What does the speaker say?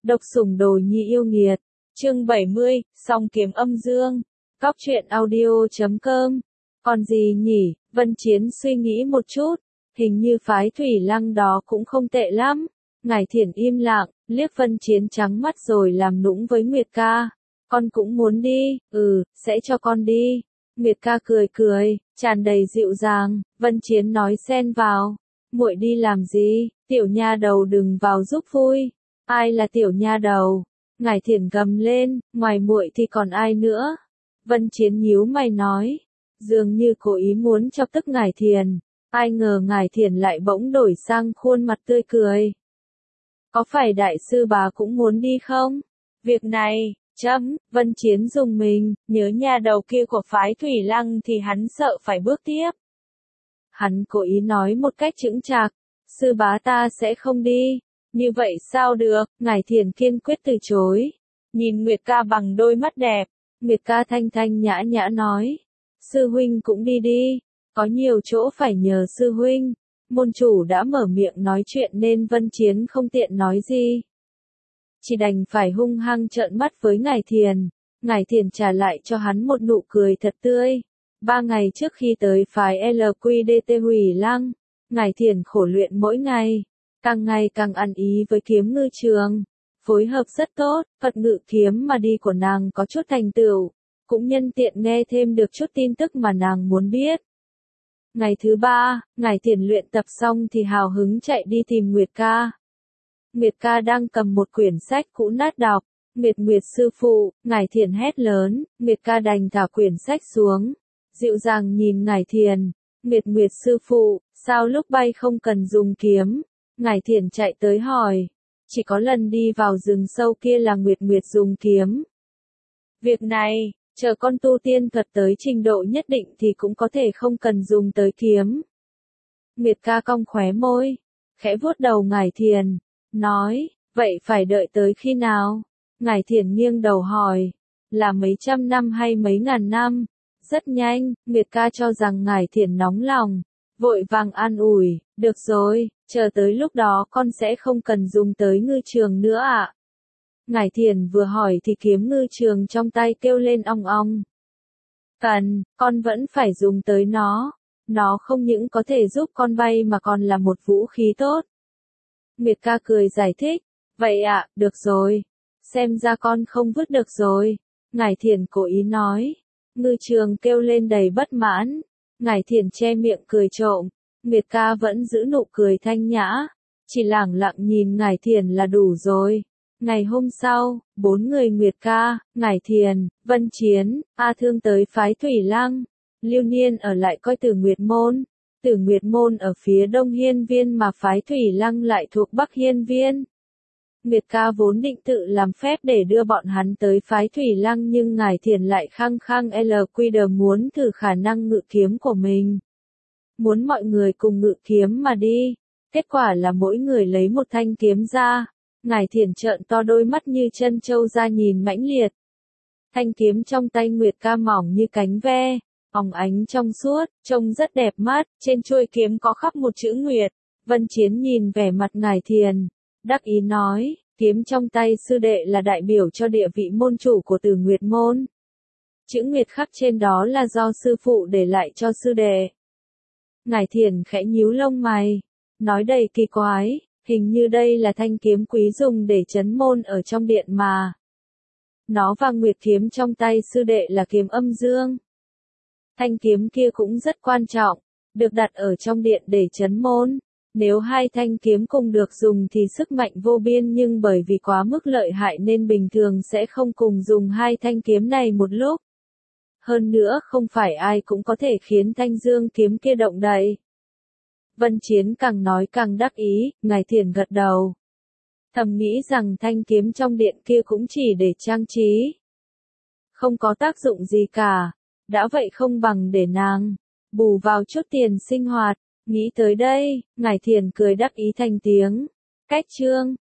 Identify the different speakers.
Speaker 1: Độc sủng đồ nhi yêu nghiệt. Chương 70, song kiếm âm dương. Cóc truyện audio.com. Còn gì nhỉ? Vân Chiến suy nghĩ một chút. Hình như phái Thủy Lăng đó cũng không tệ lắm. Ngải Thiển im lặng, liếc Vân Chiến trắng mắt rồi làm nũng với Nguyệt ca. Con cũng muốn đi, sẽ cho con đi. Nguyệt ca cười cười, tràn đầy dịu dàng. Vân Chiến nói xen vào. Muội đi làm gì? Tiểu nha đầu đừng vào giúp vui. Ai là tiểu nha đầu? Ngải Thiển gầm lên, ngoài muội thì còn ai nữa? Vân Chiến nhíu mày nói, dường như cố ý muốn chọc tức Ngải Thiển. Ai ngờ Ngải Thiển lại bỗng đổi sang khuôn mặt tươi cười. Có phải đại sư bà cũng muốn đi không? Việc này, Vân Chiến dùng mình, nhớ nha đầu kia của phái Thủy Lăng thì hắn sợ phải bước tiếp. Hắn cố ý nói một cách chững chạc, sư bá ta sẽ không đi. Như vậy sao được? Ngải Thiển kiên quyết từ chối. Nhìn Nguyệt ca bằng đôi mắt đẹp, Nguyệt ca thanh thanh nhã nhã nói, sư huynh cũng đi đi, có nhiều chỗ phải nhờ sư huynh. Môn chủ đã mở miệng nói chuyện nên Vân Chiến không tiện nói gì. Chỉ đành phải hung hăng trợn mắt với Ngải Thiển. Ngải Thiển trả lại cho hắn một nụ cười thật tươi. 3 ngày trước khi tới phái LQDT Hủy Lăng, Ngải Thiển khổ luyện mỗi ngày. Càng ngày càng ăn ý với kiếm ngư trường, phối hợp rất tốt, Phật ngự kiếm mà đi của nàng có chút thành tựu, cũng nhân tiện nghe thêm được chút tin tức mà nàng muốn biết. Ngày thứ 3, Ngải Thiển luyện tập xong thì hào hứng chạy đi tìm Nguyệt ca. Nguyệt ca đang cầm một quyển sách cũ nát đọc, Nguyệt sư phụ, Ngải Thiển hét lớn, Nguyệt ca đành thả quyển sách xuống, dịu dàng nhìn Ngải Thiển, Nguyệt sư phụ, sao lúc bay không cần dùng kiếm? Ngải Thiển chạy tới hỏi, chỉ có lần đi vào rừng sâu kia là Nguyệt dùng kiếm. Việc này, chờ con tu tiên thuật tới trình độ nhất định thì cũng có thể không cần dùng tới kiếm. Nguyệt ca cong khóe môi, khẽ vuốt đầu Ngải Thiển, nói, vậy phải đợi tới khi nào? Ngải Thiển nghiêng đầu hỏi, là mấy trăm năm hay mấy ngàn năm? Rất nhanh, Nguyệt ca cho rằng Ngải Thiển nóng lòng, vội vàng an ủi, được rồi, chờ tới lúc đó con sẽ không cần dùng tới ngư trường nữa ạ. Ngải Thiển vừa hỏi thì kiếm ngư trường trong tay kêu lên ong ong. Cần, con vẫn phải dùng tới nó không những có thể giúp con bay mà còn là một vũ khí tốt. Nguyệt ca cười giải thích, vậy ạ, được rồi, xem ra con không vứt được rồi. Ngải Thiển cố ý nói, ngư trường kêu lên đầy bất mãn. Ngải Thiển che miệng cười trộm, Nguyệt ca vẫn giữ nụ cười thanh nhã, chỉ lẳng lặng nhìn Ngải Thiển là đủ rồi. Ngày hôm sau, 4 người Nguyệt ca, Ngải Thiển, Vân Chiến, A Thương tới phái Thủy Lăng, Lưu Niên ở lại coi Tử Nguyệt Môn. Tử Nguyệt Môn ở phía đông hiên viên mà phái Thủy Lăng lại thuộc bắc hiên viên. Nguyệt ca vốn định tự làm phép để đưa bọn hắn tới phái Thủy Lăng nhưng Ngải Thiển lại khăng khăng LQD muốn thử khả năng ngự kiếm của mình. Muốn mọi người cùng ngự kiếm mà đi. Kết quả là mỗi người lấy một thanh kiếm ra. Ngải Thiển trợn to đôi mắt như chân trâu ra nhìn mãnh liệt. Thanh kiếm trong tay Nguyệt ca mỏng như cánh ve, óng ánh trong suốt, trông rất đẹp mắt, trên chuôi kiếm có khắc một chữ Nguyệt. Vân Chiến nhìn vẻ mặt Ngải Thiển, đắc ý nói, kiếm trong tay sư đệ là đại biểu cho địa vị môn chủ của Tử Nguyệt Môn. Chữ Nguyệt khắc trên đó là do sư phụ để lại cho sư đệ. Ngải Thiển khẽ nhíu lông mày, nói đầy kỳ quái, hình như đây là thanh kiếm quý dùng để trấn môn ở trong điện mà. Nó và Nguyệt kiếm trong tay sư đệ là kiếm âm dương. Thanh kiếm kia cũng rất quan trọng, được đặt ở trong điện để trấn môn. Nếu hai thanh kiếm cùng được dùng thì sức mạnh vô biên nhưng bởi vì quá mức lợi hại nên bình thường sẽ không cùng dùng hai thanh kiếm này một lúc. Hơn nữa không phải ai cũng có thể khiến thanh dương kiếm kia động đậy. Vân Chiến càng nói càng đắc ý, Ngải Thiển gật đầu. Thầm nghĩ rằng thanh kiếm trong điện kia cũng chỉ để trang trí. Không có tác dụng gì cả, đã vậy không bằng để nàng bù vào chút tiền sinh hoạt. Nghĩ tới đây, Ngải Thiển cười đắc ý thành tiếng. Cách chương